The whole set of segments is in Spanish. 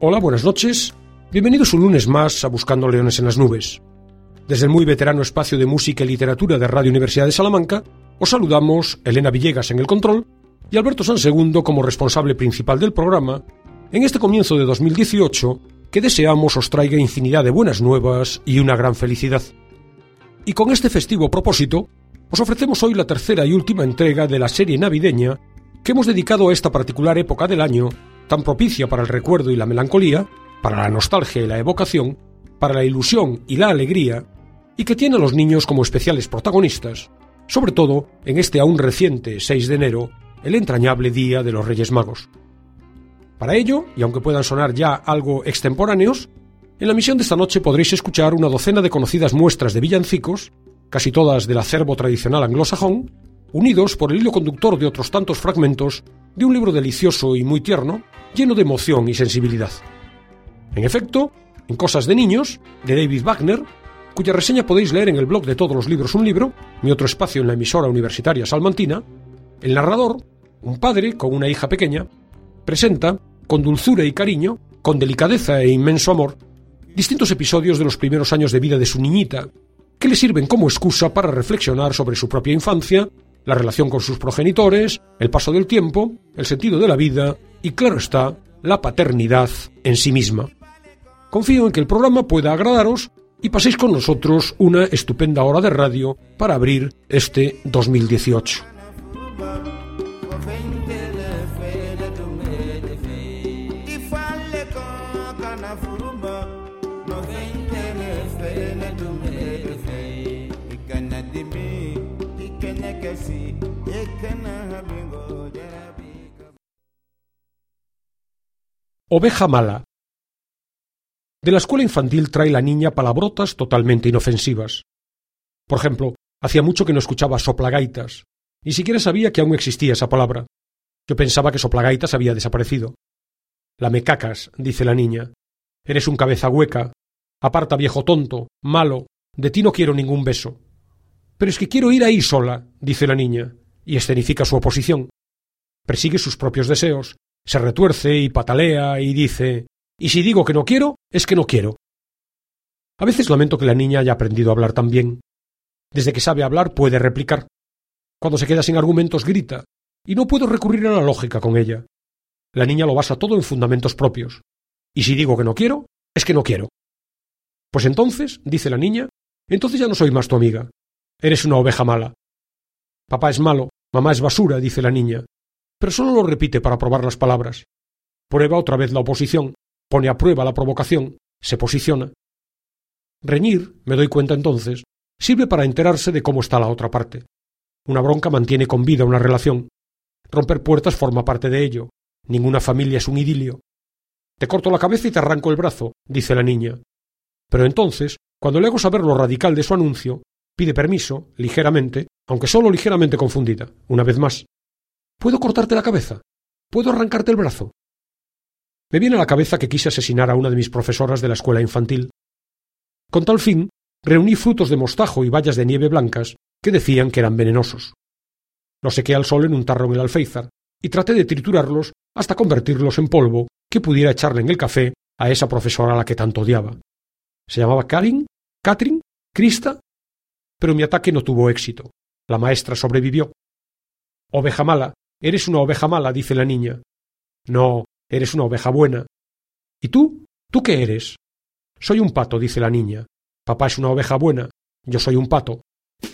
Hola, buenas noches. Bienvenidos un lunes más a Buscando Leones en las Nubes. Desde el muy veterano espacio de música y literatura de Radio Universidad de Salamanca, os saludamos Elena Villegas en el control y Alberto Sansegundo como responsable principal del programa, en este comienzo de 2018 que deseamos os traiga infinidad de buenas nuevas y una gran felicidad. Y con este festivo propósito, os ofrecemos hoy la tercera y última entrega de la serie navideña que hemos dedicado a esta particular época del año, tan propicia para el recuerdo y la melancolía, para la nostalgia y la evocación, para la ilusión y la alegría, y que tiene a los niños como especiales protagonistas, sobre todo en este aún reciente 6 de enero, el entrañable Día de los Reyes Magos. Para ello, y aunque puedan sonar ya algo extemporáneos, en la emisión de esta noche podréis escuchar una docena de conocidas muestras de villancicos, casi todas del acervo tradicional anglosajón, unidos por el hilo conductor de otros tantos fragmentos de un libro delicioso y muy tierno, lleno de emoción y sensibilidad. En efecto, en Cosas de Niños, de David Wagner, cuya reseña podéis leer en el blog de Todos los Libros un Libro, mi otro espacio en la emisora universitaria salmantina, el narrador, un padre con una hija pequeña, presenta, con dulzura y cariño, con delicadeza e inmenso amor, distintos episodios de los primeros años de vida de su niñita, que le sirven como excusa para reflexionar sobre su propia infancia, la relación con sus progenitores, el paso del tiempo, el sentido de la vida y, claro está, la paternidad en sí misma. Confío en que el programa pueda agradaros y paséis con nosotros una estupenda hora de radio para abrir este 2018. Oveja mala. De la escuela infantil trae la niña palabrotas totalmente inofensivas. Por ejemplo, hacía mucho que no escuchaba soplagaitas. Ni siquiera sabía que aún existía esa palabra. Yo pensaba que soplagaitas había desaparecido. Lamecacas, dice la niña. Eres un cabeza hueca. Aparta, viejo tonto, malo. De ti no quiero ningún beso. Pero es que quiero ir ahí sola, dice la niña, y escenifica su oposición. Persigue sus propios deseos. Se retuerce y patalea y dice: «Y si digo que no quiero, es que no quiero». A veces lamento que la niña haya aprendido a hablar tan bien. Desde que sabe hablar puede replicar. Cuando se queda sin argumentos grita, y no puedo recurrir a la lógica con ella. La niña lo basa todo en fundamentos propios. «Y si digo que no quiero, es que no quiero». Pues entonces, dice la niña, entonces ya no soy más tu amiga. Eres una oveja mala. Papá es malo, mamá es basura, dice la niña. Pero solo lo repite para probar las palabras. Prueba otra vez la oposición, pone a prueba la provocación, se posiciona. Reñir, me doy cuenta entonces, sirve para enterarse de cómo está la otra parte. Una bronca mantiene con vida una relación. Romper puertas forma parte de ello. Ninguna familia es un idilio. Te corto la cabeza y te arranco el brazo, dice la niña. Pero entonces, cuando le hago saber lo radical de su anuncio, pide permiso, ligeramente, aunque solo ligeramente confundida, una vez más. ¿Puedo cortarte la cabeza? ¿Puedo arrancarte el brazo? Me viene a la cabeza que quise asesinar a una de mis profesoras de la escuela infantil. Con tal fin, reuní frutos de mostajo y bayas de nieve blancas que decían que eran venenosos. Los sequé al sol en un tarro en el alféizar y traté de triturarlos hasta convertirlos en polvo que pudiera echarle en el café a esa profesora a la que tanto odiaba. ¿Se llamaba Catherine? ¿Krista? Pero mi ataque no tuvo éxito. La maestra sobrevivió. Oveja mala. Eres una oveja mala, dice la niña. No, eres una oveja buena. ¿Y tú? ¿Tú qué eres? Soy un pato, dice la niña. Papá es una oveja buena. Yo soy un pato.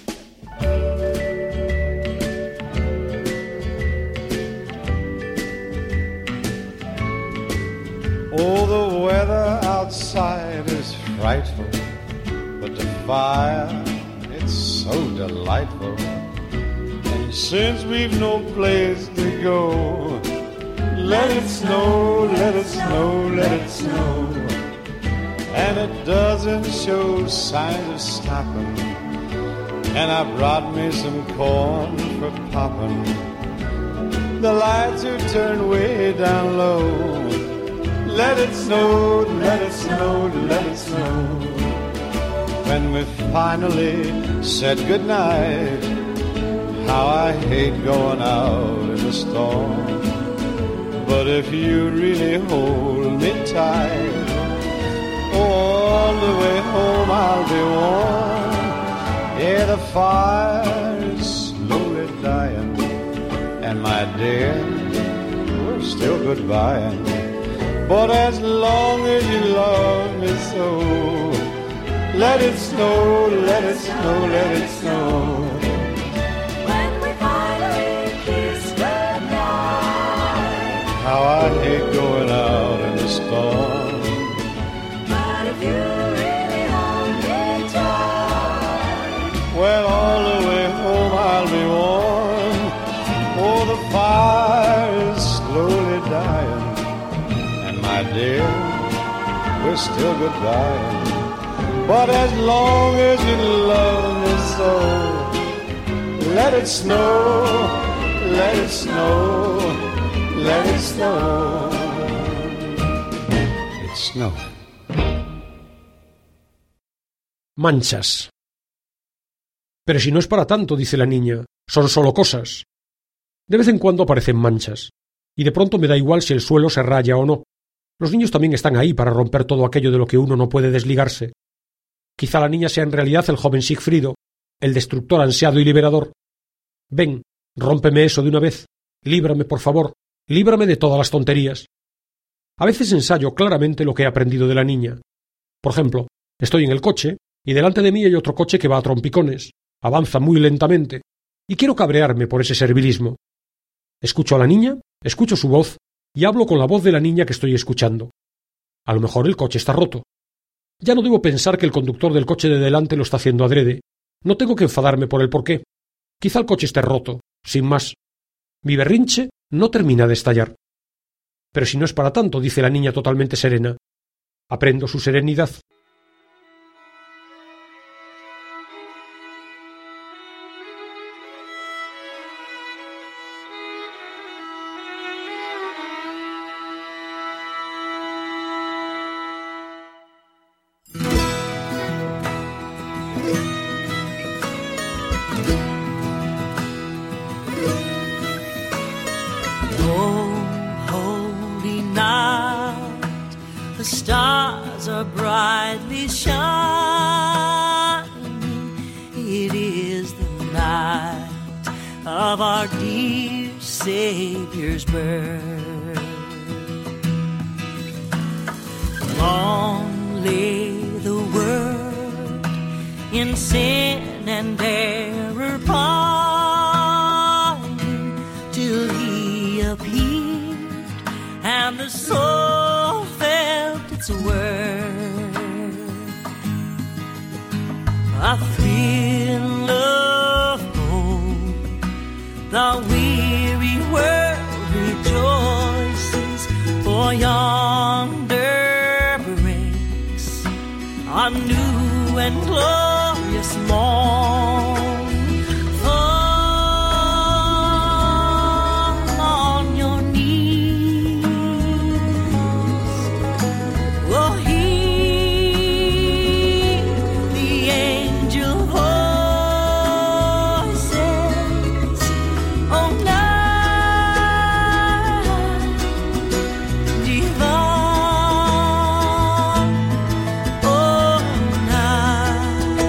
Oh, the weather outside is frightful, but the fire, it's so delightful. And since we've no place to go, let it snow, let it snow, let it snow. And it doesn't show signs of stopping. And I brought me some corn for popping. The lights are turned way down low. Let it snow, let it snow, let it snow. When we finally said goodnight, how I hate going out in the storm. But But if you really hold me tight, all the way home I'll be warm. Yeah, the fire is slowly dying, and my dear, we're still goodbying. But as long as you love me so, let it snow, let it snow, let it snow. When we finally kiss goodnight, How I hate going out in the storm. but if you really hold me tight, Well, all the way home I'll be warm. Oh, the fire is slowly dying, and my dear, we're still goodbye. But as long as you love me so, let it snow, let it snow, let it snow. It's snowing. Manchas. Pero si no es para tanto, dice la niña, son solo cosas. De vez en cuando aparecen manchas, y de pronto me da igual si el suelo se raya o no. Los niños también están ahí para romper todo aquello de lo que uno no puede desligarse. Quizá la niña sea en realidad el joven Sigfrido, el destructor ansiado y liberador. Ven, rómpeme eso de una vez. Líbrame, por favor, líbrame de todas las tonterías. A veces ensayo claramente lo que he aprendido de la niña. Por ejemplo, estoy en el coche, y delante de mí hay otro coche que va a trompicones, avanza muy lentamente, y quiero cabrearme por ese servilismo. Escucho a la niña, escucho su voz, y hablo con la voz de la niña que estoy escuchando. A lo mejor el coche está roto. Ya no debo pensar que el conductor del coche de delante lo está haciendo adrede. No tengo que enfadarme por el porqué. Quizá el coche esté roto, sin más. Mi berrinche no termina de estallar. Pero si no es para tanto, dice la niña totalmente serena. Aprendo su serenidad. Holy night, the stars are brightly shining. It is the night of our dear Savior's birth. Long lay the world in sin and error pining, till He appeared and the soul felt its worth. A thrill of hope, the weary world rejoices, for yonder breaks a new and glorious morn. Fall on your knees, oh, hear the angel voices, oh, night divine, oh, night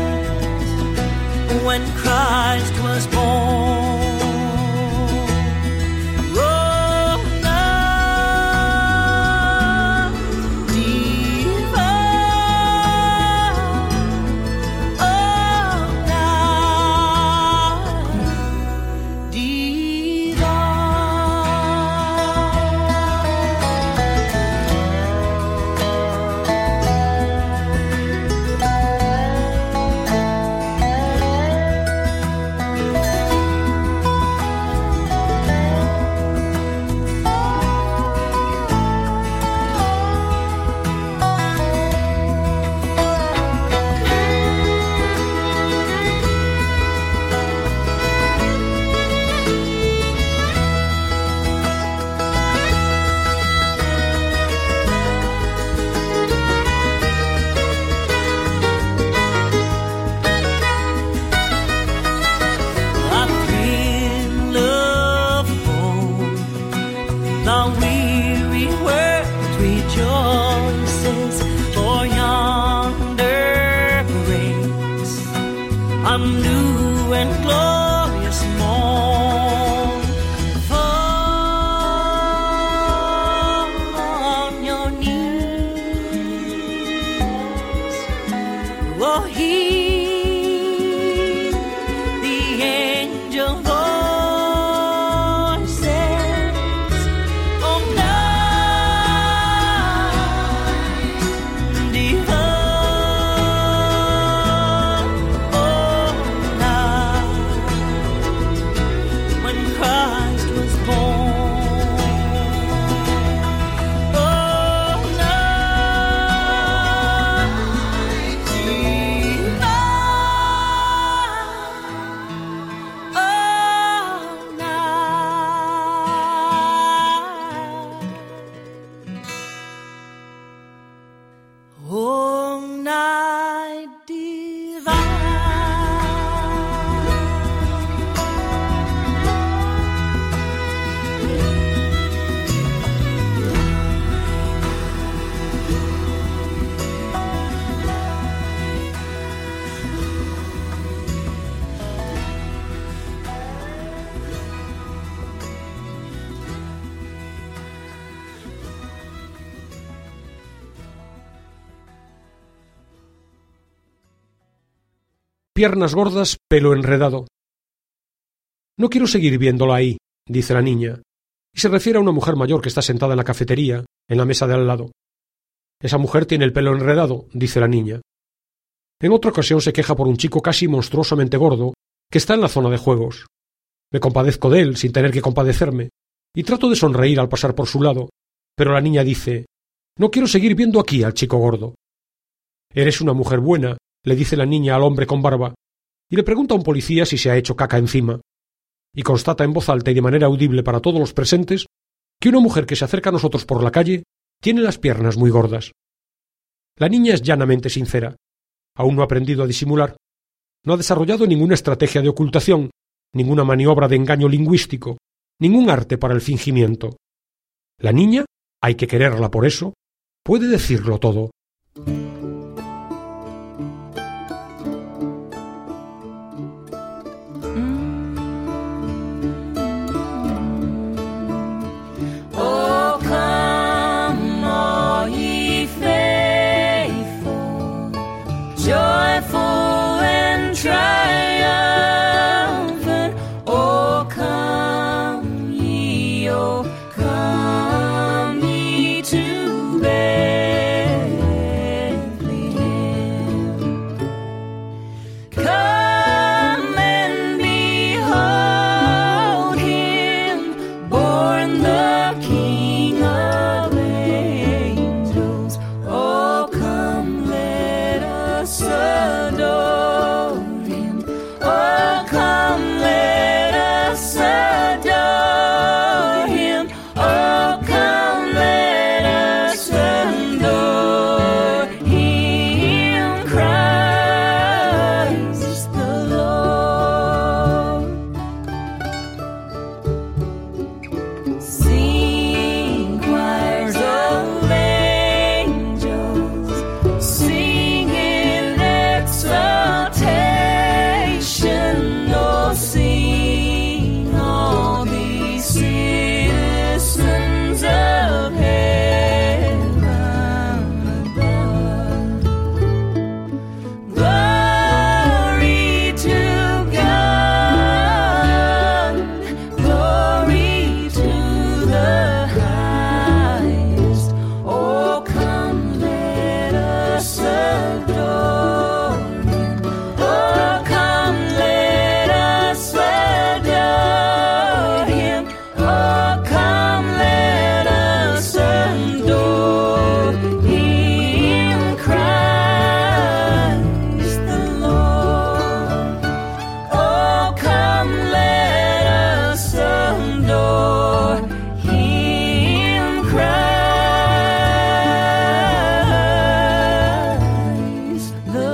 piernas gordas, pelo enredado. No quiero seguir viéndola ahí, dice la niña, y se refiere a una mujer mayor que está sentada en la cafetería, en la mesa de al lado. Esa mujer tiene el pelo enredado, dice la niña. En otra ocasión se queja por un chico casi monstruosamente gordo que está en la zona de juegos. Me compadezco de él sin tener que compadecerme, y trato de sonreír al pasar por su lado, pero la niña dice: «No quiero seguir viendo aquí al chico gordo». «Eres una mujer buena», le dice la niña al hombre con barba, y le pregunta a un policía si se ha hecho caca encima, y constata en voz alta y de manera audible para todos los presentes que una mujer que se acerca a nosotros por la calle tiene las piernas muy gordas. La niña es llanamente sincera. Aún no ha aprendido a disimular. No ha desarrollado ninguna estrategia de ocultación, ninguna maniobra de engaño lingüístico, ningún arte para el fingimiento. La niña, hay que quererla por eso, puede decirlo todo. Oh, come, all ye faithful, joyful and triumphant. Oh, come ye to Bethlehem. Come and behold him, born the King of angels. Oh, come, let us adore him. Oh, come, let us adore him. Oh, come, let us adore him, Christ the Lord. Sing, choirs of angels, sing in exaltation. Oh, sing all these citizens of heaven above. Glory to God, glory to the highest. Oh, come, let us adore him. Oh, come, let us adore him. Oh, come, let us adore him, Christ the Lord. Oh, come, let us adore him, Christ the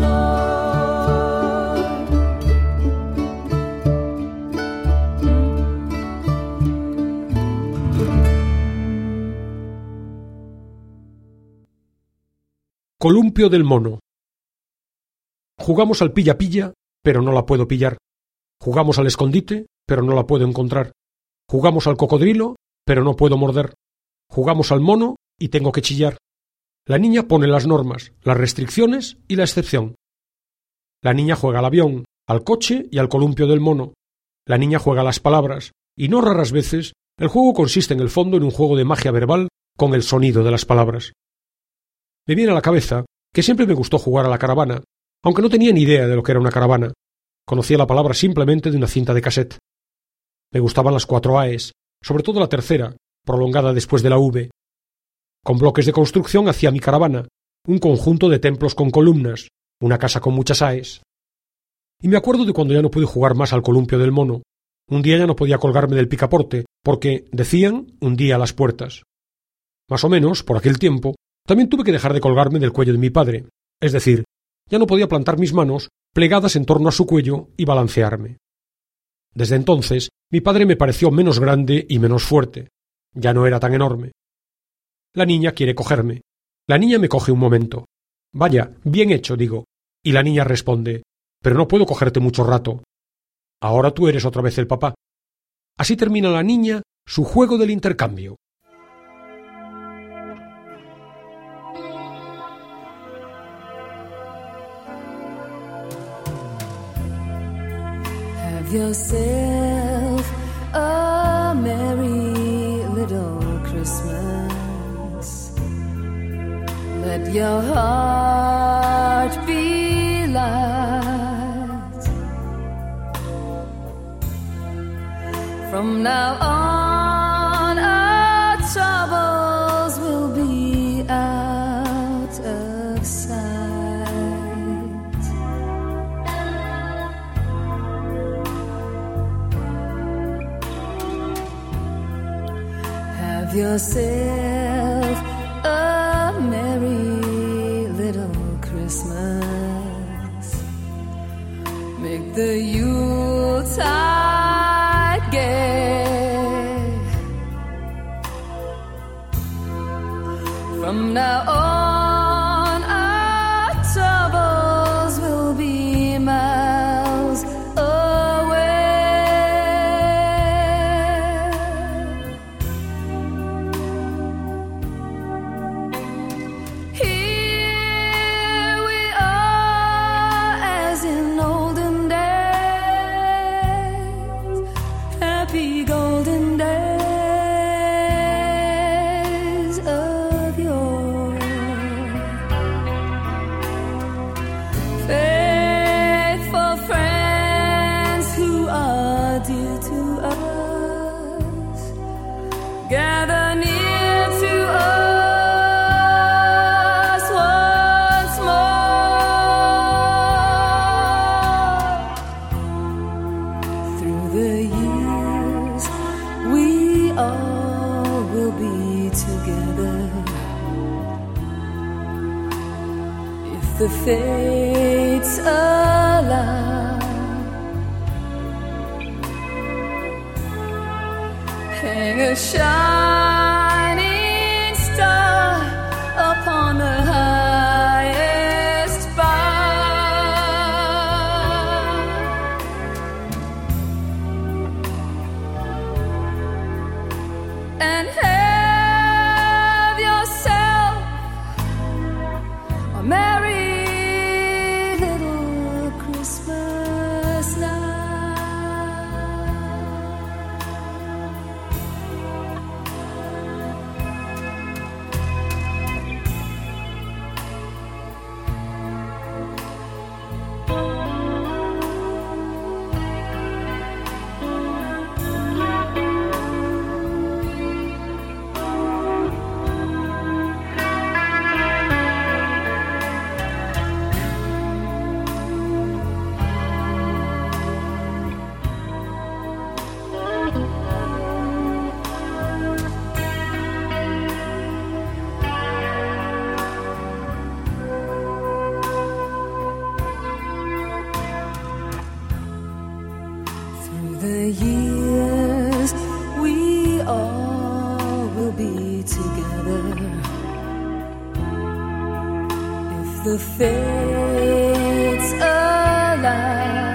Lord. Columpio del mono. Jugamos al pilla-pilla, pero no la puedo pillar. Jugamos al escondite, pero no la puedo encontrar. Jugamos al cocodrilo, pero no puedo morder. Jugamos al mono y tengo que chillar. La niña pone las normas, las restricciones y la excepción. La niña juega al avión, al coche y al columpio del mono. La niña juega a las palabras, y no raras veces el juego consiste en el fondo en un juego de magia verbal con el sonido de las palabras. Me viene a la cabeza que siempre me gustó jugar a la caravana, aunque no tenía ni idea de lo que era una caravana. Conocía la palabra simplemente de una cinta de cassette. Me gustaban las 4 AEs, sobre todo la tercera, prolongada después de la V. Con bloques de construcción hacía mi caravana, un conjunto de templos con columnas, una casa con muchas AEs. Y me acuerdo de cuando ya no pude jugar más al columpio del mono. Un día ya no podía colgarme del picaporte, porque, decían, hundía las puertas. Más o menos, por aquel tiempo, también tuve que dejar de colgarme del cuello de mi padre, es decir, ya no podía plantar mis manos plegadas en torno a su cuello y balancearme. Desde entonces, mi padre me pareció menos grande y menos fuerte. Ya no era tan enorme. La niña quiere cogerme. La niña me coge un momento. Vaya, bien hecho, digo. Y la niña responde: pero no puedo cogerte mucho rato. Ahora tú eres otra vez el papá. Así termina la niña su juego del intercambio. yourself a merry little Christmas. Let your heart be light. From now on, our troubles will be out of sight. Have yourself a merry little Christmas. Make the Yuletide gay. From now on, our troubles will be miles away. Here we are as in olden days, happy golden days of yore. Faithful friends who are dear to us, gather near to us once more. Through the years, we all will be together. If the fates allow, hang a shining star upon the highest bough, and have yourself a merry little Christmas now. Through the years, we all will be together. If the fates allow,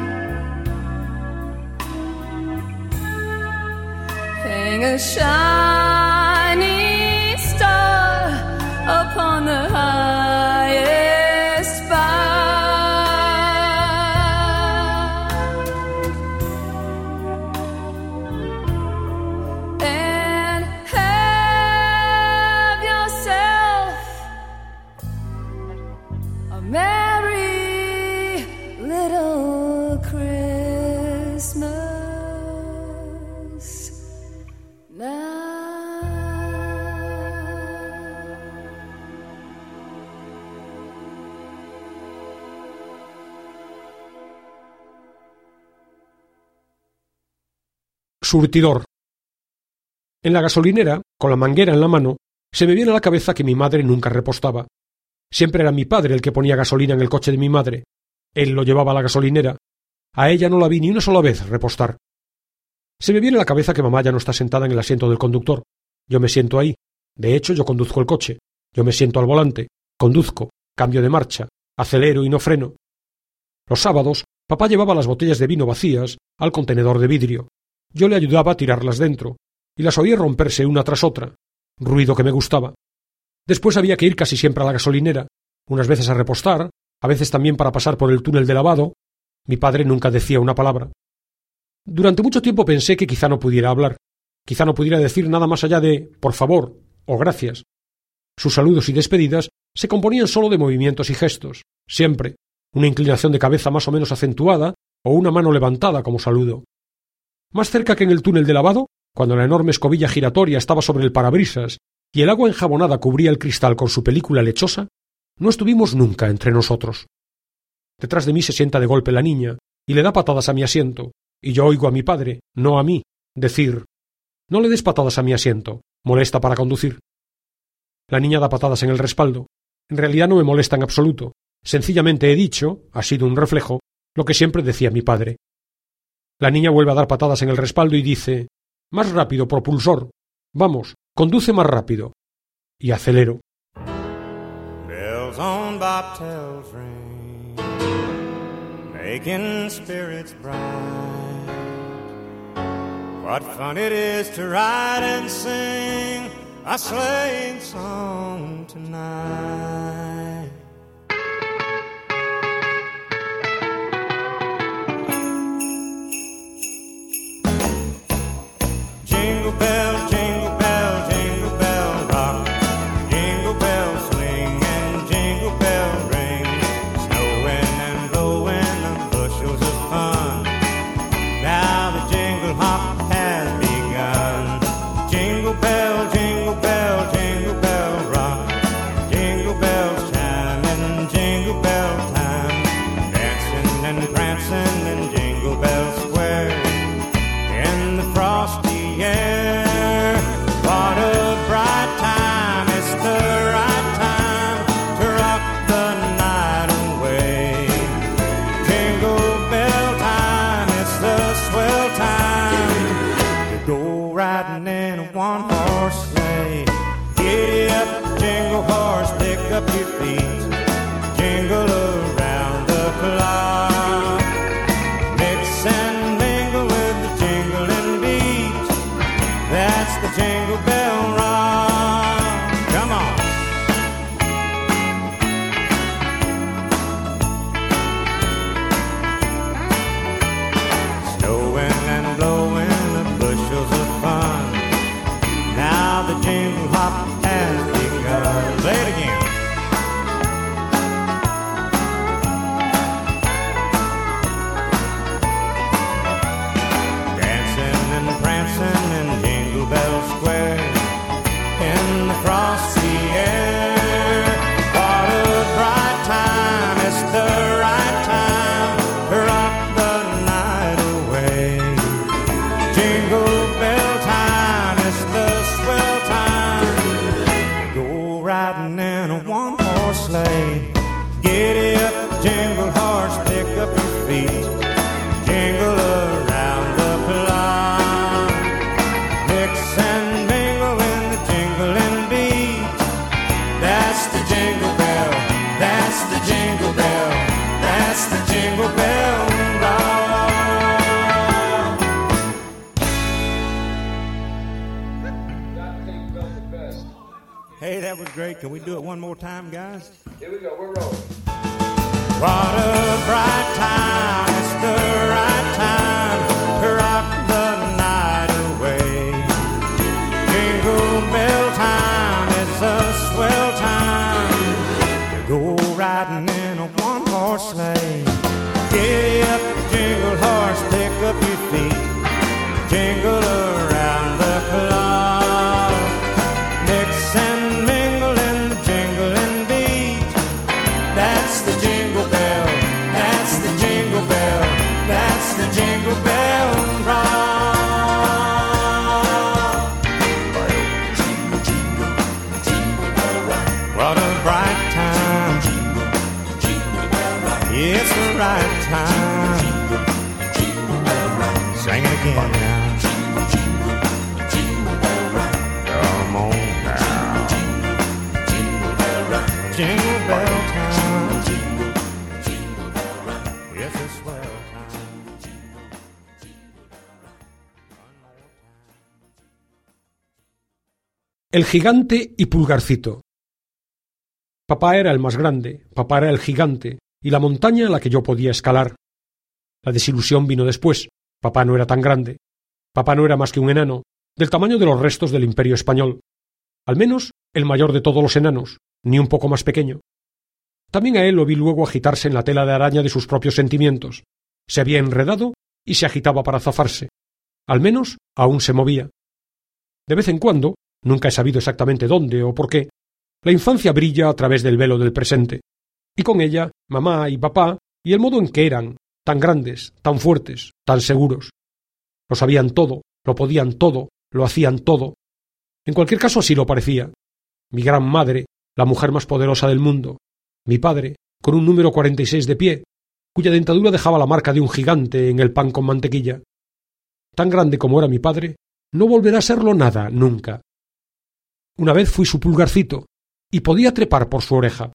hang a shining star upon the highest bough, and have yourself a merry little Christmas now. Surtidor. En la gasolinera, con la manguera en la mano, se me viene a la cabeza que mi madre nunca repostaba. Siempre era mi padre el que ponía gasolina en el coche de mi madre. Él lo llevaba a la gasolinera. A ella no la vi ni una sola vez repostar. Se me viene a la cabeza que mamá ya no está sentada en el asiento del conductor. Yo me siento ahí. De hecho, yo conduzco el coche. Yo me siento al volante. Conduzco. Cambio de marcha. Acelero y no freno. Los sábados, papá llevaba las botellas de vino vacías al contenedor de vidrio. Yo le ayudaba a tirarlas dentro, y las oía romperse una tras otra, ruido que me gustaba. Después había que ir casi siempre a la gasolinera, unas veces a repostar, a veces también para pasar por el túnel de lavado. Mi padre nunca decía una palabra. Durante mucho tiempo pensé que quizá no pudiera hablar, quizá no pudiera decir nada más allá de por favor o gracias. Sus saludos y despedidas se componían solo de movimientos y gestos, siempre una inclinación de cabeza más o menos acentuada o una mano levantada como saludo. Más cerca que en el túnel de lavado, cuando la enorme escobilla giratoria estaba sobre el parabrisas y el agua enjabonada cubría el cristal con su película lechosa, no estuvimos nunca entre nosotros. Detrás de mí se sienta de golpe la niña y le da patadas a mi asiento, y yo oigo a mi padre, no a mí, decir: «No le des patadas a mi asiento, molesta para conducir». La niña da patadas en el respaldo. En realidad no me molesta en absoluto. Sencillamente he dicho, ha sido un reflejo, lo que siempre decía mi padre. La niña vuelve a dar patadas en el respaldo y dice: «Más rápido, propulsor. Vamos, conduce más rápido». Y acelero. Bells on bobtails ring, making spirits bright. What fun it is to ride and sing a sleighing song tonight. Jingle bell, jingle bell, jingle bell rock. Jingle bell swing and jingle bell ring. Snowing and blowing the bushels of fun. Now the jingle hop has begun. Jingle bell, jingle bell, jingle bell rock. Jingle bells chiming, jingle bell time. Dancing and prancing in Jingle Bell Square. In the frosty air, what a bright time. It's the right time to rock the night away. Jingle bell time, it's the swell time to go riding in a one-horse sleigh. Giddy up, jingle horse, pick up your feet. Jingle around the clock. Mix and mingle with the jingling beat. That's the Jingle Bell Rock. Come on. Snowing and blowing the bushels of fun. Now the jingle hop has begun. Play it again. Dancing and prancing in Jingle Bell Square. In the frosty air, what a bright time. It's the right time to rock the night away. Jingle bell time, it's the swell time. Go riding in a one-horse sleigh. Giddy up, jingle horse, pick up your feet. Jingle around the clock. Mix and mingle in the jingling beat. That's the Jingle Bell, that's the Jingle Bell, that's the Jingle Bell Rock. Hey, that was great. Can we do it one more time, guys? Here we go, we're rolling. What a bright time, it's the right time to rock the night away. Jingle bell time, it's a swell time to go riding in a one-horse sleigh. Giddy up, jingle horse, pick up your feet. Jingle around the clock. Mix and mingle in the jingling beat. That's the Jingle Bell, that's the Jingle Bell, that's the Jingle Bell Rock. What a bright time. It's the right time. Sing it again now. Come on now. Jingle bell time. It's a swell time. El gigante y Pulgarcito. Papá era el más grande, papá era el gigante, y la montaña a la que yo podía escalar. La desilusión vino después, Papá no era tan grande. Papá no era más que un enano, del tamaño de los restos del Imperio español. Al menos el mayor de todos los enanos, ni un poco más pequeño. También a él lo vi luego agitarse en la tela de araña de sus propios sentimientos. Se había enredado y se agitaba para zafarse. Al menos aún se movía. De vez en cuando, nunca he sabido exactamente dónde o por qué, la infancia brilla a través del velo del presente, y con ella mamá y papá y el modo en que eran, tan grandes, tan fuertes, tan seguros. Lo sabían todo, lo podían todo, lo hacían todo. En cualquier caso así lo parecía. Mi gran madre, la mujer más poderosa del mundo. Mi padre, con un número 46 de pie, cuya dentadura dejaba la marca de un gigante en el pan con mantequilla. Tan grande como era mi padre, no volverá a serlo nada, nunca. Una vez fui su pulgarcito, y podía trepar por su oreja.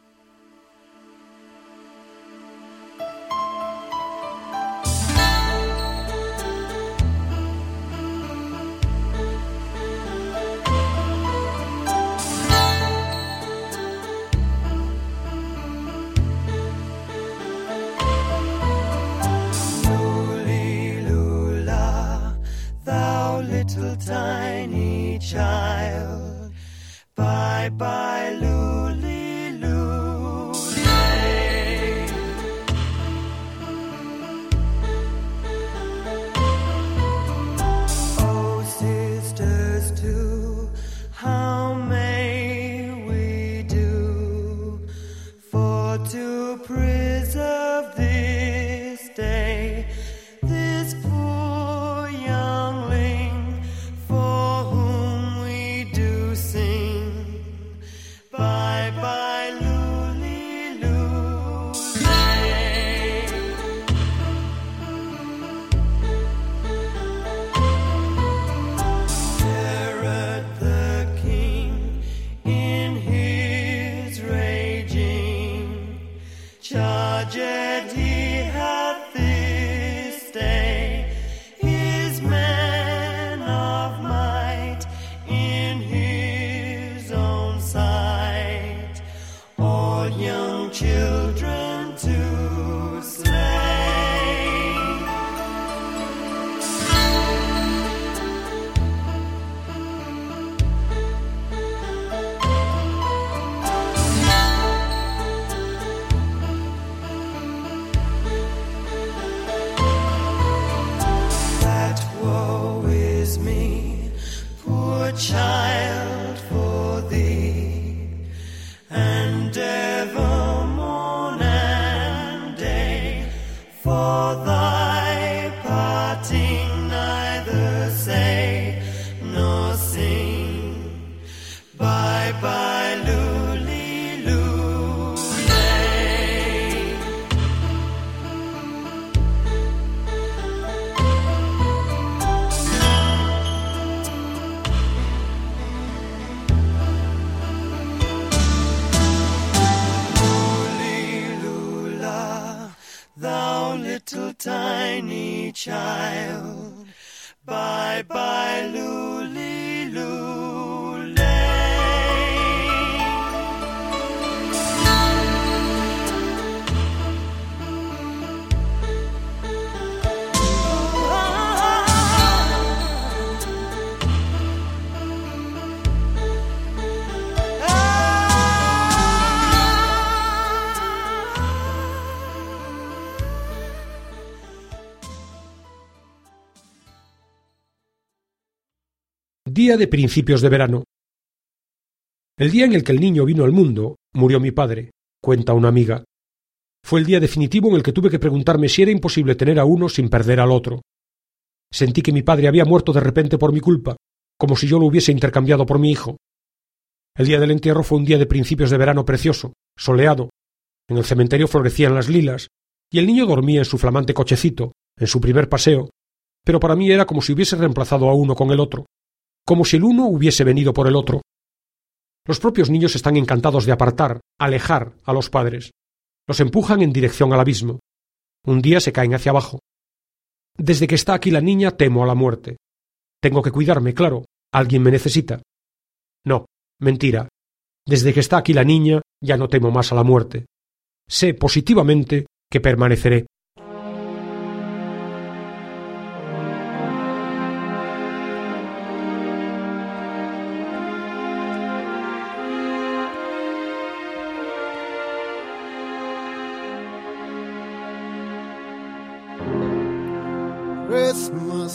Little tiny child, bye bye Luli Lule. Oh sisters too, how may we do for to preserve this day, this poor youngling for whom we do sing. Bye bye Luli Lule. Herod the king in his raging charged he hath this day his man of might in his own sight, all young children to slay. That woe is me, poor child, for thee, and ever morn and day, for thy parting neither say nor sing. Bye bye Luli Lule. Luli Lula, thou little tiny child, bye bye Luli Lule. Día de principios de verano. El día en el que el niño vino al mundo, murió mi padre, cuenta una amiga. Fue el día definitivo en el que tuve que preguntarme si era imposible tener a uno sin perder al otro. Sentí que mi padre había muerto de repente por mi culpa, como si yo lo hubiese intercambiado por mi hijo. El día del entierro fue un día de principios de verano precioso, soleado. En el cementerio florecían las lilas, y el niño dormía en su flamante cochecito, en su primer paseo, pero para mí era como si hubiese reemplazado a uno con el otro, como si el uno hubiese venido por el otro. Los propios niños están encantados de apartar, alejar a los padres. Los empujan en dirección al abismo. Un día se caen hacia abajo. Desde que está aquí la niña temo a la muerte. Tengo que cuidarme, claro. Alguien me necesita. No, mentira. Desde que está aquí la niña ya no temo más a la muerte. Sé positivamente que permaneceré.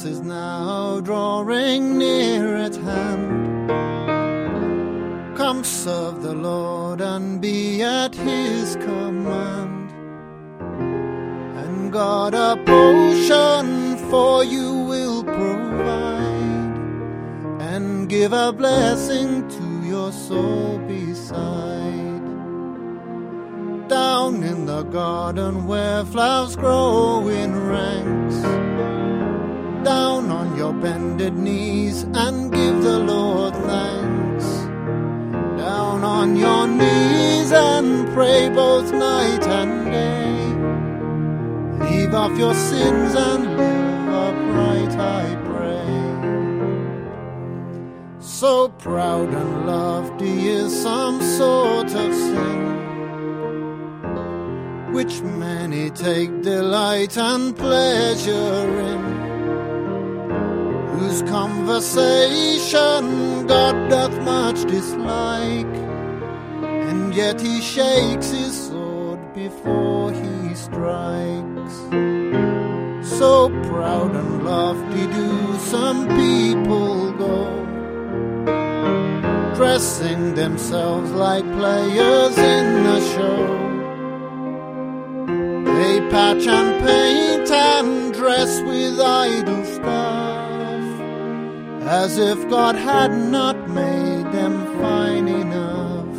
Jesus is now drawing near at hand. Come serve the Lord and be at his command. And God a portion for you will provide, and give a blessing to your soul beside. Down in the garden where flowers grow in ranks, down on your bended knees and give the Lord thanks. Down on your knees and pray both night and day. Leave off your sins and live upright, I pray. So proud and lofty is some sort of sin, which many take delight and pleasure in, whose conversation God doth much dislike, and yet he shakes his sword before he strikes. So proud and lofty do some people go, dressing themselves like players in a show. They patch and paint and dress with idle stuff, as if God had not made them fine enough.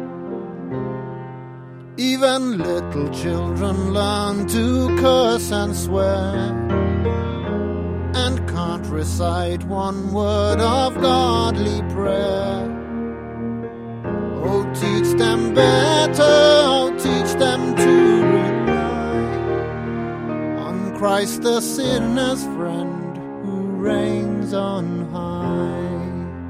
Even little children learn to curse and swear, and can't recite one word of godly prayer. Oh, teach them better, oh, teach them to rely on Christ the sinner's friend who reigns on high.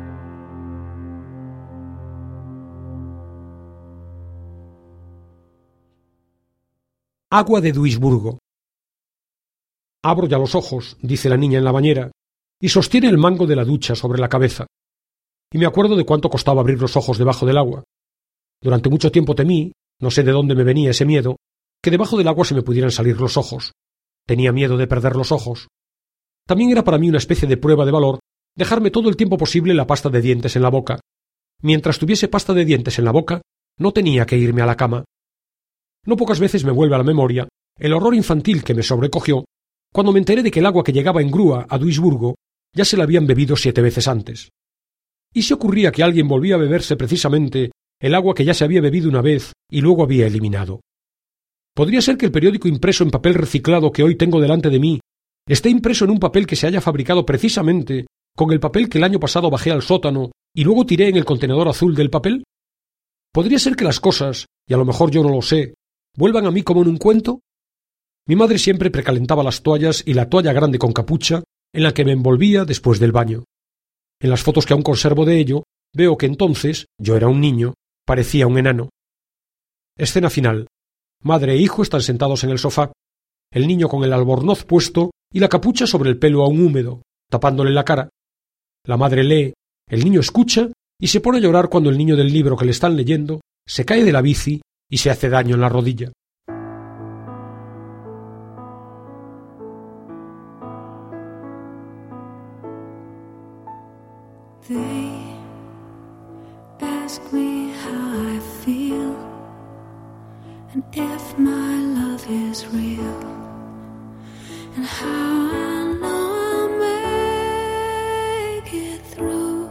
Agua de Duisburgo. Abro ya los ojos, dice la niña en la bañera, y sostiene el mango de la ducha sobre la cabeza. Y me acuerdo de cuánto costaba abrir los ojos debajo del agua. Durante mucho tiempo temí, no sé de dónde me venía ese miedo, que debajo del agua se me pudieran salir los ojos. Tenía miedo de perder los ojos. También era para mí una especie de prueba de valor dejarme todo el tiempo posible la pasta de dientes en la boca. Mientras tuviese pasta de dientes en la boca, no tenía que irme a la cama. No pocas veces me vuelve a la memoria el horror infantil que me sobrecogió cuando me enteré de que el agua que llegaba en grúa a Duisburgo ya se la habían bebido 7 veces antes. ¿Y si ocurría que alguien volvía a beberse precisamente el agua que ya se había bebido una vez y luego había eliminado? ¿Podría ser que el periódico impreso en papel reciclado que hoy tengo delante de mí esté impreso en un papel que se haya fabricado precisamente con el papel que el año pasado bajé al sótano y luego tiré en el contenedor azul del papel? ¿Podría ser que las cosas, y a lo mejor yo no lo sé, vuelvan a mí como en un cuento? Mi madre siempre precalentaba las toallas y la toalla grande con capucha en la que me envolvía después del baño. En las fotos que aún conservo de ello, veo que entonces, yo era un niño, parecía un enano. Escena final. Madre e hijo están sentados en el sofá, el niño con el albornoz puesto y la capucha sobre el pelo aún húmedo, tapándole la cara. La madre lee, el niño escucha y se pone a llorar cuando el niño del libro que le están leyendo se cae de la bici y se hace daño en la rodilla. They ask me how I feel and if my love is real and how I know I'll make it through.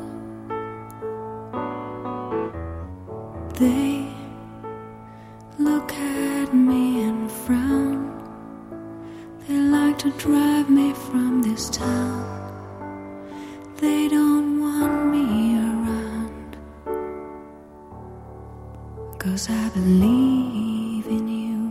They look at me and frown. They like to drive me from this town. They don't want me around, 'cause I believe in you.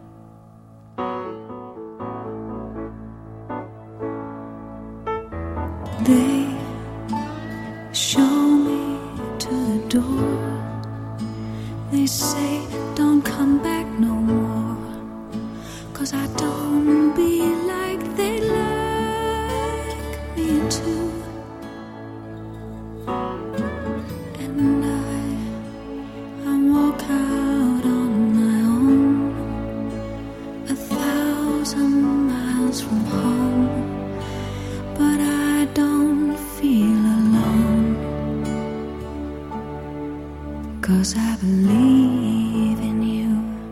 They show me to the door. They say don't come back no more, 'cause I don't be like they like me too. And I walk out on my own, 1,000 miles from home, but 'cause I believe in you.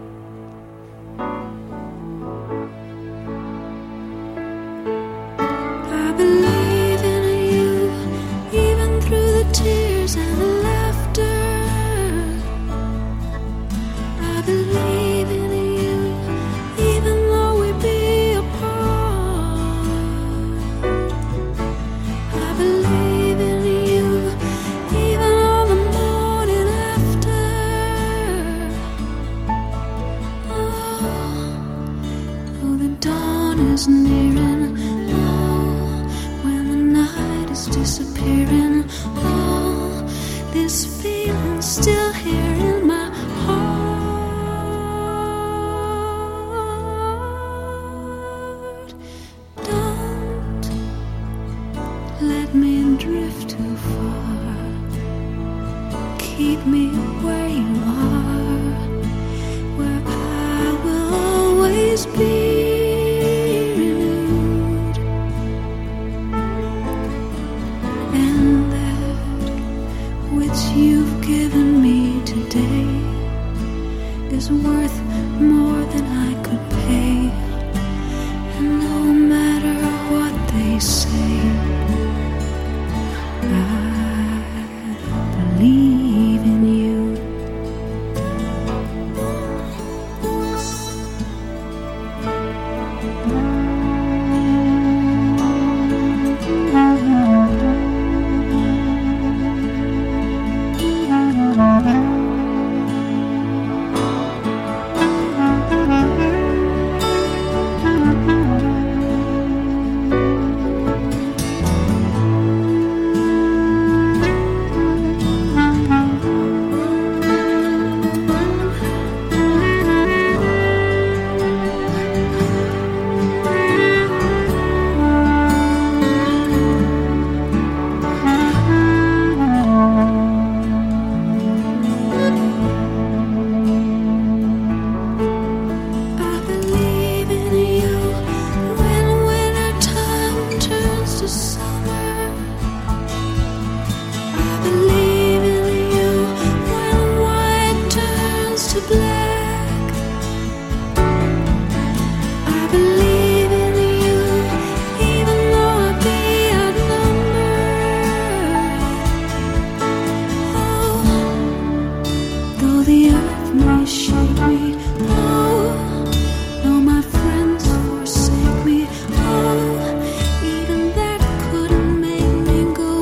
I believe in you, even through the tears and the laughter. I believe in you, even though we be apart. I believe in you, even on the morning after. Oh, though the dawn is nearing, oh, when the night is disappearing, oh, this feeling's still here in my heart. Don't let me drift too far. Keep me where you are, where I will always be renewed. And that which you've given me today is worth more than I could pay. And no matter what they say, I believe in you. I believe in you when winter time turns to summer. I believe in you when white turns to black. I believe in you even though I be outnumbered. Oh, though the earth may shake me, oh, though my friends forsake me, oh, even that couldn't make me go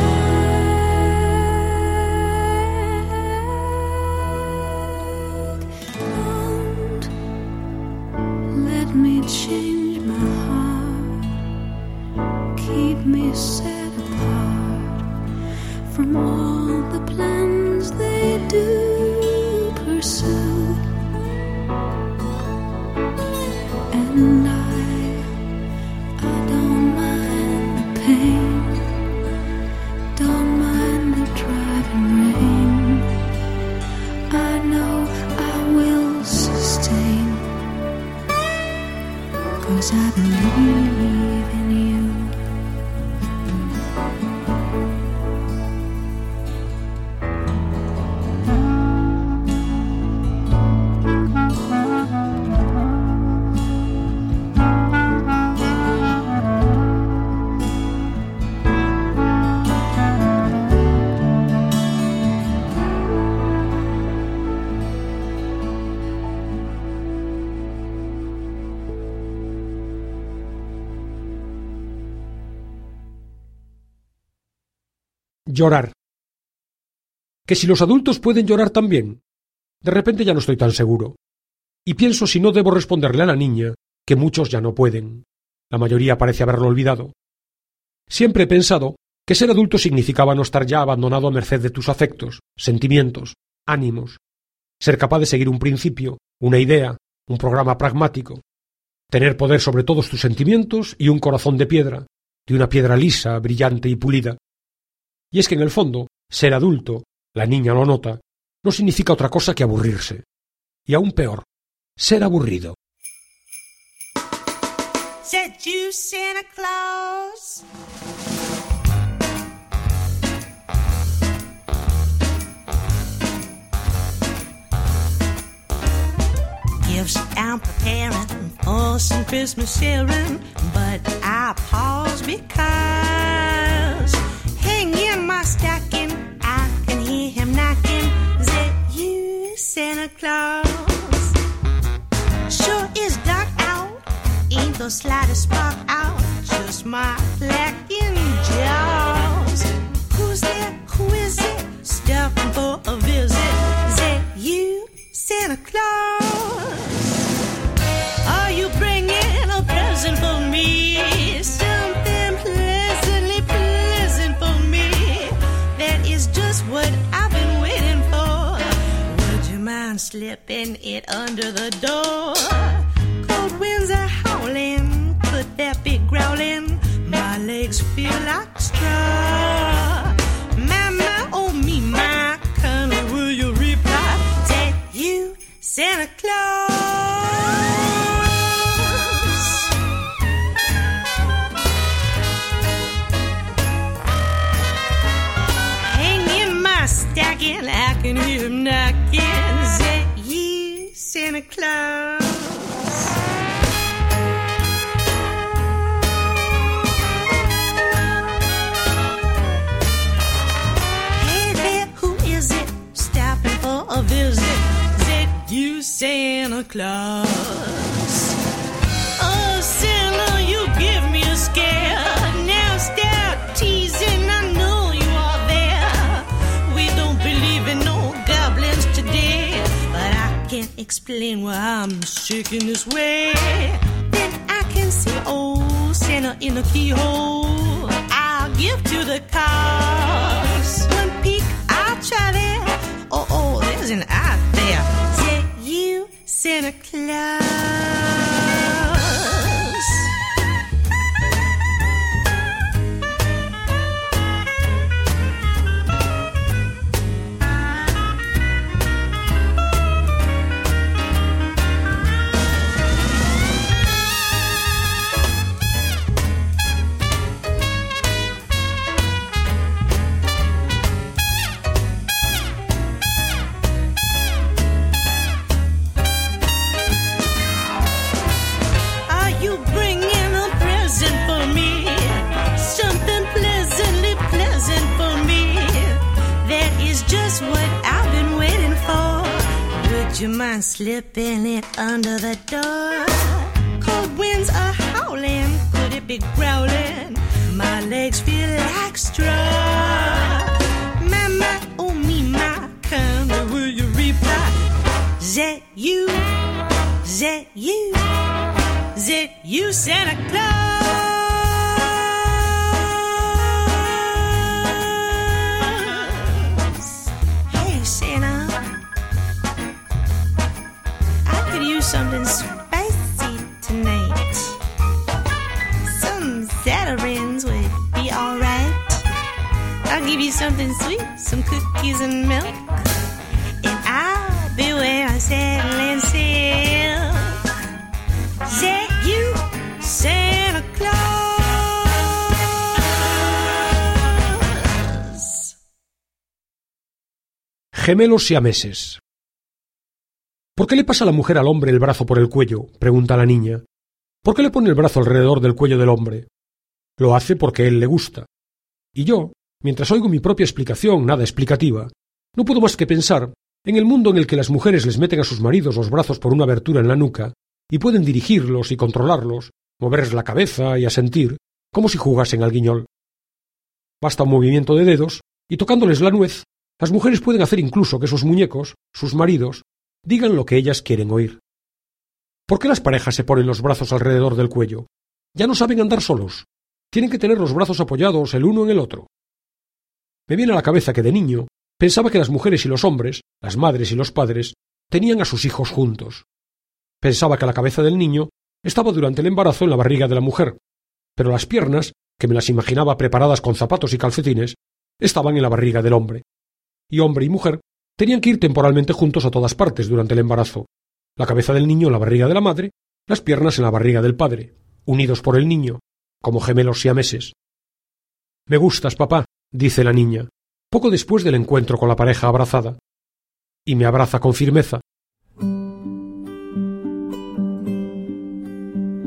back. Don't let me change my heart. Keep me set apart from all the plans they do pursue. And I don't mind the pain, don't mind the driving rain. I know I will sustain, 'cause I believe in you. Llorar. ¿Que si los adultos pueden llorar también? De repente ya no estoy tan seguro. Y pienso si no debo responderle a la niña que muchos ya no pueden. La mayoría parece haberlo olvidado. Siempre he pensado que ser adulto significaba no estar ya abandonado a merced de tus afectos, sentimientos, ánimos. Ser capaz de seguir un principio, una idea, un programa pragmático. Tener poder sobre todos tus sentimientos y un corazón de una piedra lisa, brillante y pulida. Y es que en el fondo, ser adulto, la niña lo nota, no significa otra cosa que aburrirse. Y aún peor, ser aburrido. Said you, Santa Claus. some Christmas sharing, but I pause because hanging my stocking, I can hear him knocking. Is it you, Santa Claus? Sure is dark out, ain't the slightest spark out, just my lacking jaws. Who's there? Who is it? Stopping for a visit. Is it you, Santa Claus? Are you bringing a present for me? Something pleasantly pleasant for me. That is just what I've been waiting for. Would you mind slipping it under the door? Cold winds are howling, could that be growling? My legs feel like straw. Mama, oh me, my kindly will you reply? Say you, Santa Claus. Hanging my stocking, I can hear him knocking. Say you, Santa Claus. A visit, is it you, Santa Claus? Oh, Santa, you give me a scare. Now stop teasing, I know you are there. We don't believe in no goblins today, but I can't explain why I'm shaking this way. Then I can see old Santa in the keyhole. I'll give to the cause. One peek, I'll try there. Oh, there's an eye there. Say you, Santa Claus. You mind slipping it under the door? Cold winds are howling, could it be growling? My legs feel like straw. Mama, oh me, my kindly will you reply? That you, that you, that you, Santa Claus. Hey, Santa, something spicy tonight. Some Zatarains would be alright. I'll give you something sweet, some cookies and milk, and I'll be where I settle and sail. Say you, Santa Claus. Gemelos siameses. ¿Por qué le pasa a la mujer al hombre el brazo por el cuello?, pregunta la niña. ¿Por qué le pone el brazo alrededor del cuello del hombre? Lo hace porque él le gusta. Y yo, mientras oigo mi propia explicación nada explicativa, no puedo más que pensar en el mundo en el que las mujeres les meten a sus maridos los brazos por una abertura en la nuca y pueden dirigirlos y controlarlos, moverles la cabeza y asentir, como si jugasen al guiñol. Basta un movimiento de dedos y tocándoles la nuez, las mujeres pueden hacer incluso que sus muñecos, sus maridos, digan lo que ellas quieren oír. ¿Por qué las parejas se ponen los brazos alrededor del cuello? Ya no saben andar solos. Tienen que tener los brazos apoyados el uno en el otro. Me viene a la cabeza que de niño pensaba que las mujeres y los hombres, las madres y los padres, tenían a sus hijos juntos. Pensaba que la cabeza del niño estaba durante el embarazo en la barriga de la mujer, pero las piernas, que me las imaginaba preparadas con zapatos y calcetines, estaban en la barriga del hombre. Y hombre y mujer tenían que ir temporalmente juntos a todas partes durante el embarazo. La cabeza del niño en la barriga de la madre, las piernas en la barriga del padre, unidos por el niño, como gemelos siameses. «Me gustas, papá», dice la niña, poco después del encuentro con la pareja abrazada. Y me abraza con firmeza.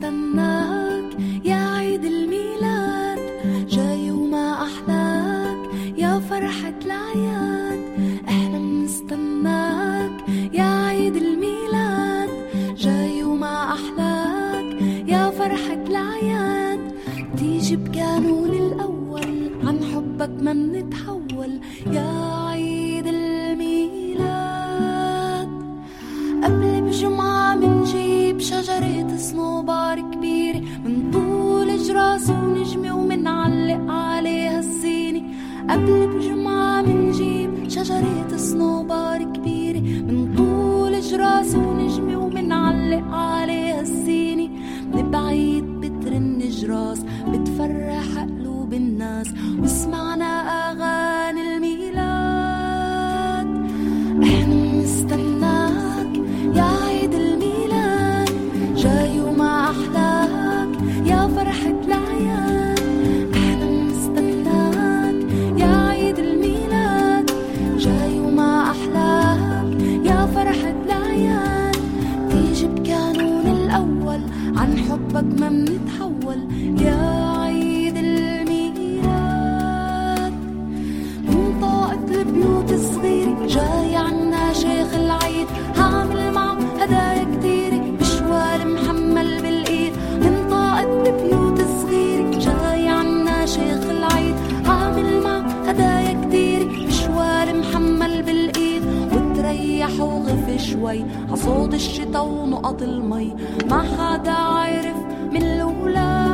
مستناك يا عيد الميلاد، جاي وما أحلاك يا فرحة العياد. احنا مستناك يا عيد الميلاد، جاي وما أحلاك يا فرحة العياد. تيجي بقانون الأول عن حبك ما منتحول يا عيد الميلاد. قبل بجمعة منجيب شجرة صنوبر كبيرة، من طول جراس ونجمة ومنعلق عليها الزينة. قبل بجمعة منجيب شجرة صنوبر كبيرة، من طول جراس ونجمة ومنعلق عليها الزينة. من بعيد بترن جراس بتفرح قلوب الناس، وسمعنا أغاني الميلاد. احنا مستناك يا عيد الميلاد، جاي وما أحلاك يا فرحة العياد. احنا مستناك يا عيد الميلاد، جاي وما أحلاك يا فرحة العياد. تيجي بقانون الأول عن حبك ما منتحول يا عيد الميلاد. من طاقة البيوت الصغيرة جاي عنا شيخ العيد، عامل معه هدايا كتيرة بشوال محمل بالإيد. من طاقة البيوت الصغيرة جاي عنا شيخ العيد، عامل معه هدايا كتيرة بشوال محمل بالإيد. وتريح وغف شوي عصوت الشتا ونقط المي، ما حدا عارف من الأولاد.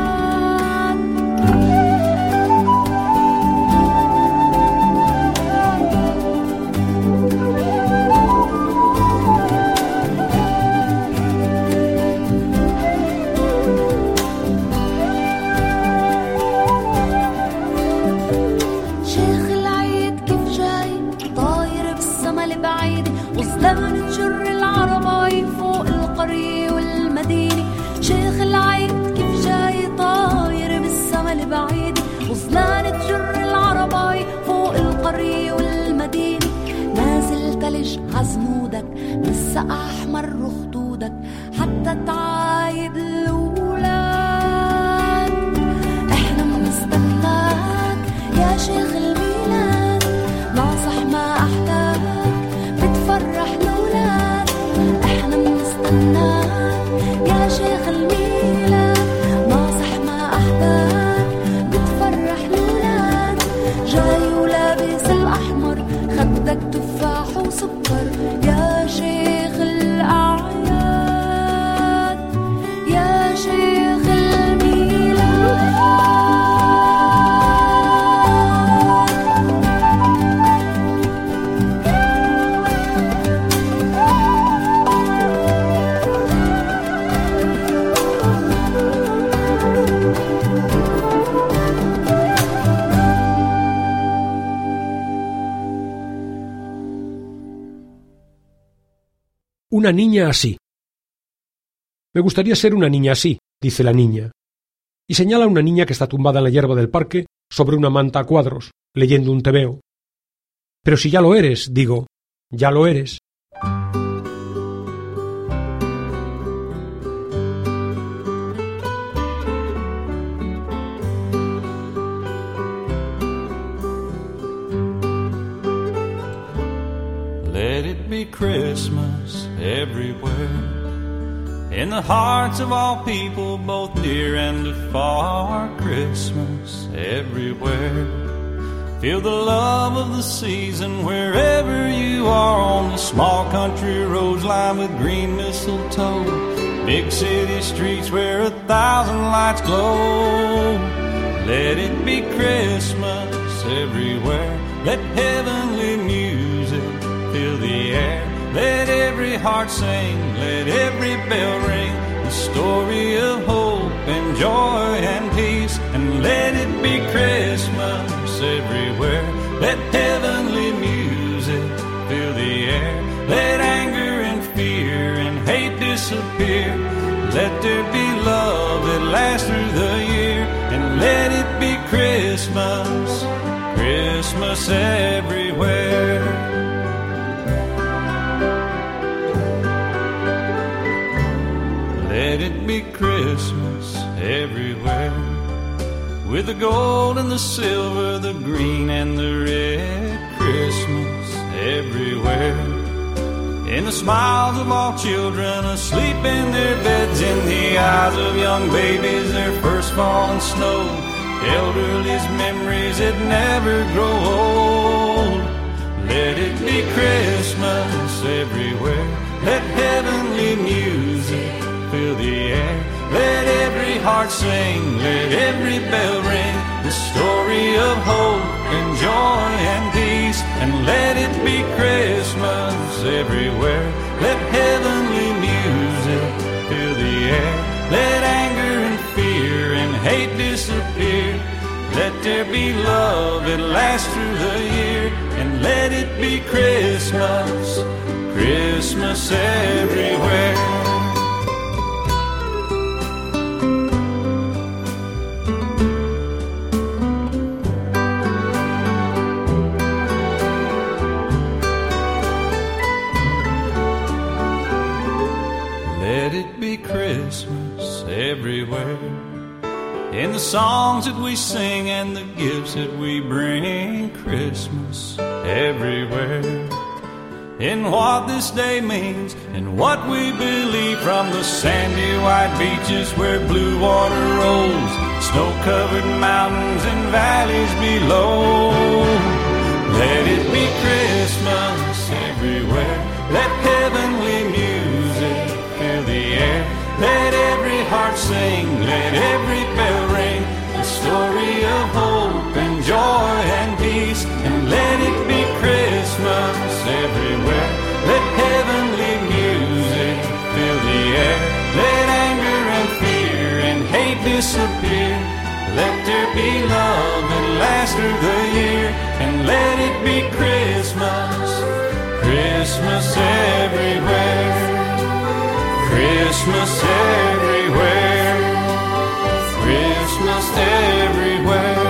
شيخ العيد كيف جاي طاير بالسما البعيدة، وزلان تجر العرباي فوق القرية والمدينة. شيخ العيد كيف جاي طاير بالسما البعيدة، وزلان تجر العرباي فوق القرية والمدينة. نازل تلج عزمودك بالسقع أحمر خدودك، حتى تعايد الأولاد. احنا منستناك يا شيخ الميلاد، ناصح ما أحلاك بتفرح الأولاد. احنا منستناك يا شيخ الميلاد، ناصح ما أحلاك بتفرح الأولاد. جاي ولابس الأحمر خدك تفاح وسكر يا شيخ الأعياد، يا شيخ الميلاد. Una niña así. Me gustaría ser una niña así, dice la niña, y señala a una niña que está tumbada en la hierba del parque sobre una manta a cuadros, leyendo un tebeo. Pero si ya lo eres, digo, ya lo eres. Let it be Christmas everywhere, in the hearts of all people, both near and afar. Christmas everywhere. Feel the love of the season wherever you are, on the small country roads lined with green mistletoe, big city streets where 1,000 lights glow. Let it be Christmas everywhere. Let heavenly music fill the air. Let every heart sing, let every bell ring, the story of hope and joy and peace. And let it be Christmas everywhere. Let heavenly music fill the air. Let anger and fear and hate disappear. Let there be love that lasts through the year. And let it be Christmas, Christmas everywhere. Let Let it be Christmas everywhere, with the gold and the silver, the green and the red. Christmas everywhere, in the smiles of all children asleep in their beds, in the eyes of young babies, their first falling snow, elderly's memories that never grow old. Let it be Christmas everywhere, let heavenly music fill the air, let every heart sing, let every bell ring, the story of hope and joy and peace. And let it be Christmas everywhere, let heavenly music fill the air, let anger and fear and hate disappear, let there be love that lasts through the year. And let it be Christmas, Christmas everywhere. Let it be Christmas everywhere, in the songs that we sing and the gifts that we bring. Christmas everywhere, in what this day means and what we believe, from the sandy white beaches where blue water rolls, snow-covered mountains and valleys below. Let it be Christmas everywhere, let heavenly music fill the air, let every heart sing, let every bell ring, the story of hope and joy and peace. And let it be Christmas everywhere, let heavenly music fill the air, let anger and fear and hate disappear, let there be love that lasts through the year. And let it be Christmas, Christmas everywhere, Christmas everywhere, Christmas everywhere.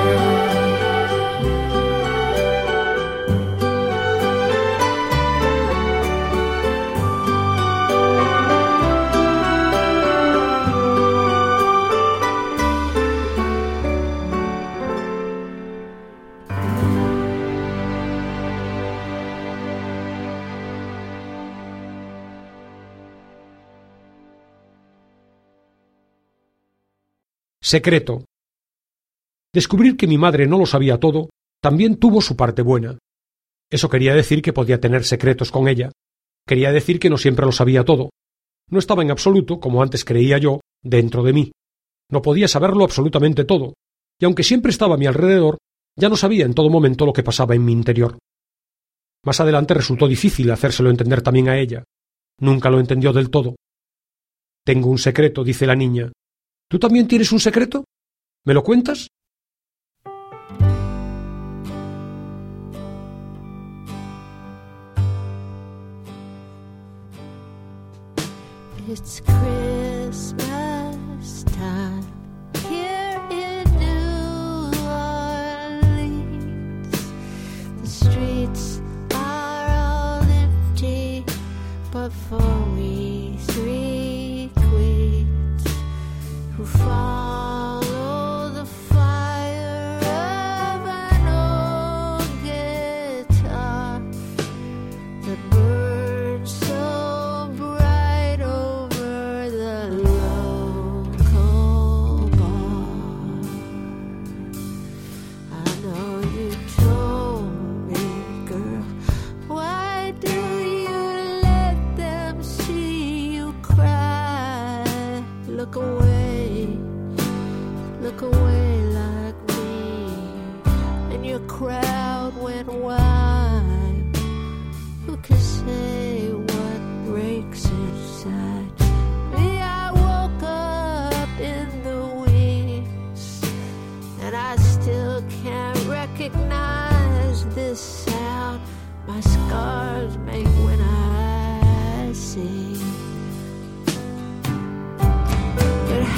Secreto. Descubrir que mi madre no lo sabía todo también tuvo su parte buena. Eso quería decir que podía tener secretos con ella. Quería decir que no siempre lo sabía todo. No estaba en absoluto, como antes creía yo, dentro de mí. No podía saberlo absolutamente todo, y aunque siempre estaba a mi alrededor, ya no sabía en todo momento lo que pasaba en mi interior. Más adelante resultó difícil hacérselo entender también a ella. Nunca lo entendió del todo. Tengo un secreto, dice la niña. ¿Tú también tienes un secreto? ¿Me lo cuentas? It's Christmas time here in New Orleans. The streets are all empty, but for we three queens who follow the fire of an old guitar that burns so bright over the local bar. I know you told me, girl, why do you let them see you cry? Look away like me, and your crowd went wide. Who can say what breaks inside me? I woke up in the wings, and I still can't recognize this sound my scars make when I sing. But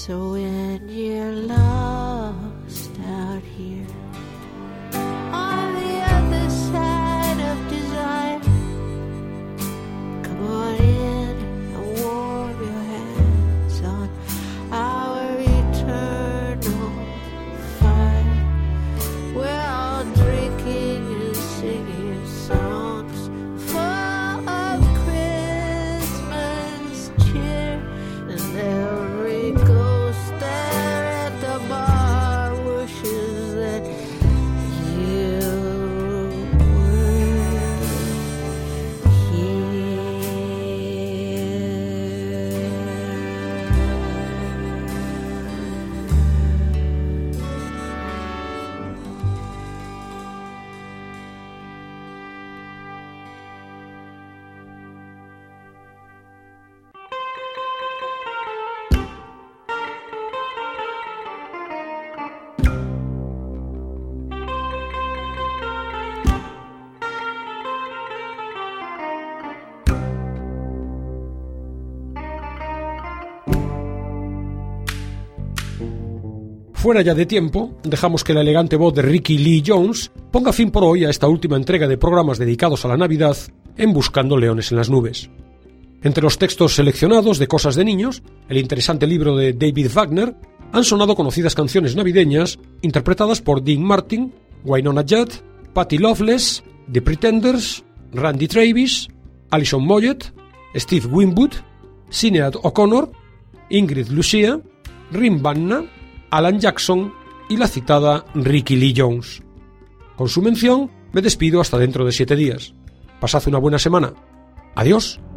So when you're lost out here on the other side of desire, come on in and warm your hands on our eternal fire. We're all drinking and singing songs full of Christmas cheer, and every ghost there at the bar wishes that you were Fuera ya de tiempo, dejamos que la elegante voz de Ricky Lee Jones ponga fin por hoy a esta última entrega de programas dedicados a la Navidad en Buscando Leones en las Nubes. Entre los textos seleccionados de Cosas de Niños, el interesante libro de David Wagner, han sonado conocidas canciones navideñas interpretadas por Dean Martin, Wynonna Judd, Patty Loveless, The Pretenders, Randy Travis, Alison Moyet, Steve Winwood, Sinead O'Connor, Ingrid Lucia, Rim Banna, Alan Jackson y la citada Ricky Lee Jones. Con su mención, me despido hasta dentro de 7 días. Pasad una buena semana. Adiós.